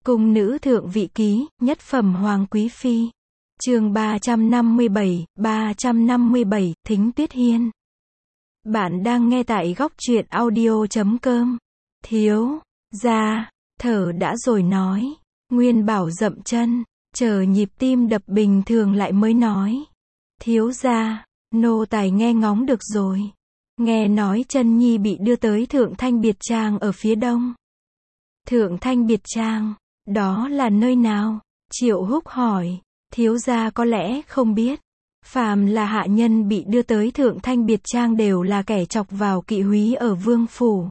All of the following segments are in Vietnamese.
Cung nữ thượng vị ký, nhất phẩm hoàng quý phi. Chương 357, Thính Tuyết Hiên. Bạn đang nghe tại góc truyện audio.com. Thiếu gia, thở đã rồi nói. Nguyên Bảo dậm chân, chờ nhịp tim đập bình thường lại mới nói. Thiếu gia, nô tài nghe ngóng được rồi. Nghe nói chân nhi bị đưa tới Thượng Thanh Biệt Trang ở phía đông. Thượng Thanh Biệt Trang, đó là nơi nào? Triệu Húc hỏi. Thiếu gia có lẽ không biết. Phàm là hạ nhân bị đưa tới Thượng Thanh Biệt Trang đều là kẻ chọc vào kỵ húy ở vương phủ.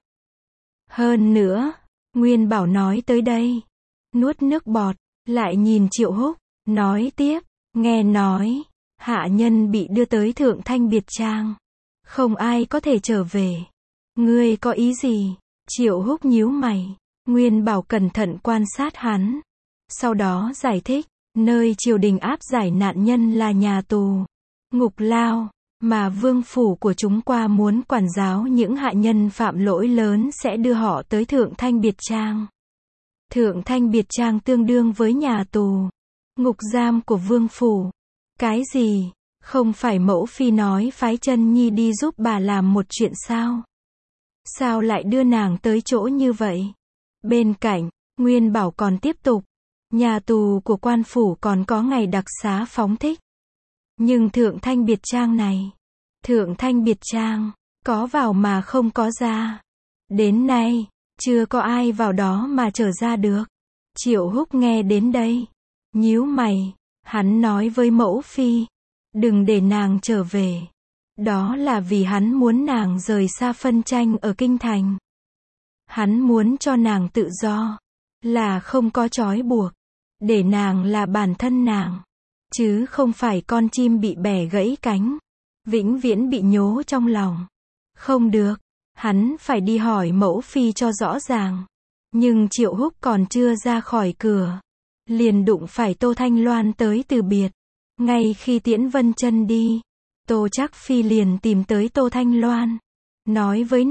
Hơn nữa, Nguyên Bảo nói tới đây, nuốt nước bọt, lại nhìn Triệu Húc, nói tiếp, nghe nói, hạ nhân bị đưa tới Thượng Thanh Biệt Trang, không ai có thể trở về. Ngươi có ý gì? Triệu Húc nhíu mày. Nguyên Bảo cẩn thận quan sát hắn, sau đó giải thích, nơi triều đình áp giải nạn nhân là nhà tù, ngục lao, mà vương phủ của chúng qua muốn quản giáo những hạ nhân phạm lỗi lớn sẽ đưa họ tới Thượng Thanh Biệt Trang. Thượng Thanh Biệt Trang tương đương với nhà tù, ngục giam của vương phủ. Cái gì? Không phải mẫu phi nói phái chân nhi đi giúp bà làm một chuyện sao? Sao lại đưa nàng tới chỗ như vậy? Bên cạnh, Nguyên Bảo còn tiếp tục, nhà tù của quan phủ còn có ngày đặc xá phóng thích. Nhưng Thượng Thanh Biệt Trang này, Thượng Thanh Biệt Trang, có vào mà không có ra. Đến nay, chưa có ai vào đó mà trở ra được. Triệu Húc nghe đến đây, nhíu mày, hắn nói với mẫu phi, đừng để nàng trở về. Đó là vì hắn muốn nàng rời xa phân tranh ở kinh thành. Hắn muốn cho nàng tự do, là không có trói buộc, để nàng là bản thân nàng, chứ không phải con chim bị bẻ gãy cánh, vĩnh viễn bị nhố trong lòng. Không được, hắn phải đi hỏi mẫu phi cho rõ ràng. Nhưng Triệu Húc còn chưa ra khỏi cửa, liền đụng phải Tô Thanh Loan tới từ biệt. Ngay khi tiễn Vân Chân đi, Tô Trác Phi liền tìm tới Tô Thanh Loan, nói với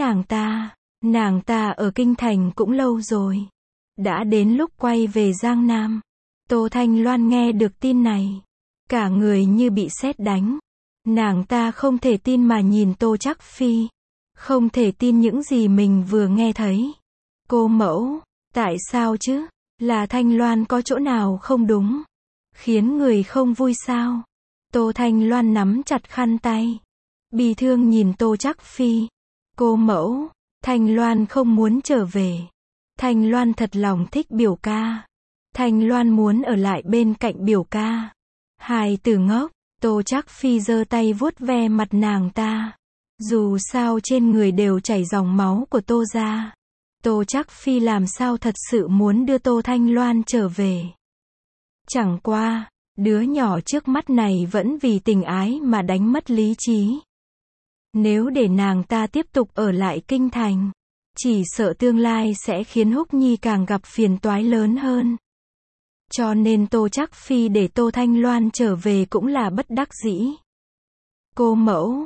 nàng ta ở kinh thành cũng lâu rồi, đã đến lúc quay về Giang Nam. Tô Thanh Loan nghe được tin này, cả người như bị sét đánh. Nàng ta không thể tin mà nhìn Tô Trác Phi, không thể tin những gì mình vừa nghe thấy. Cô mẫu, tại sao chứ? Là Thanh Loan có chỗ nào không đúng, khiến người không vui sao? Tô Thanh Loan nắm chặt khăn tay, bi thương nhìn Tô Trác Phi. Cô mẫu, Thanh Loan không muốn trở về. Thanh Loan thật lòng thích biểu ca. Thanh Loan muốn ở lại bên cạnh biểu ca. Hài tử ngốc. Tô Trác Phi giơ tay vuốt ve mặt nàng ta. Dù sao trên người đều chảy dòng máu của Tô gia. Tô Trác Phi làm sao thật sự muốn đưa Tô Thanh Loan trở về. Chẳng qua, đứa nhỏ trước mắt này vẫn vì tình ái mà đánh mất lý trí. Nếu để nàng ta tiếp tục ở lại kinh thành, chỉ sợ tương lai sẽ khiến Húc Nhi càng gặp phiền toái lớn hơn. Cho nên Tô Trác Phi để Tô Thanh Loan trở về cũng là bất đắc dĩ. Cô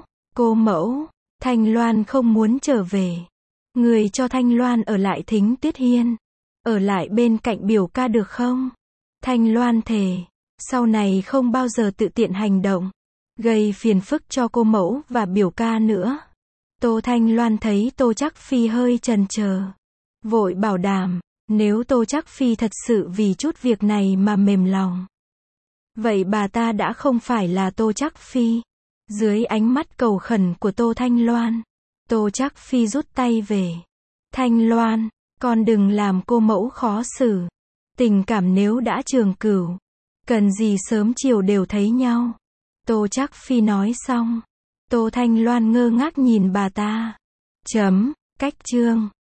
mẫu, Thanh Loan không muốn trở về. Người cho Thanh Loan ở lại Thính Tuyết Hiên, ở lại bên cạnh biểu ca được không? Thanh Loan thề, sau này không bao giờ tự tiện hành động, gây phiền phức cho cô mẫu và biểu ca nữa. Tô Thanh Loan thấy Tô Trác Phi hơi chần chờ, vội bảo đảm, nếu Tô Trác Phi thật sự vì chút việc này mà mềm lòng, vậy bà ta đã không phải là Tô Trác Phi. Dưới ánh mắt cầu khẩn của Tô Thanh Loan, Tô Trác Phi rút tay về. Thanh Loan, con đừng làm cô mẫu khó xử. Tình cảm nếu đã trường cửu, cần gì sớm chiều đều thấy nhau. Tô Trác Phi nói xong, Tô Thanh Loan ngơ ngác nhìn bà ta. Cách chương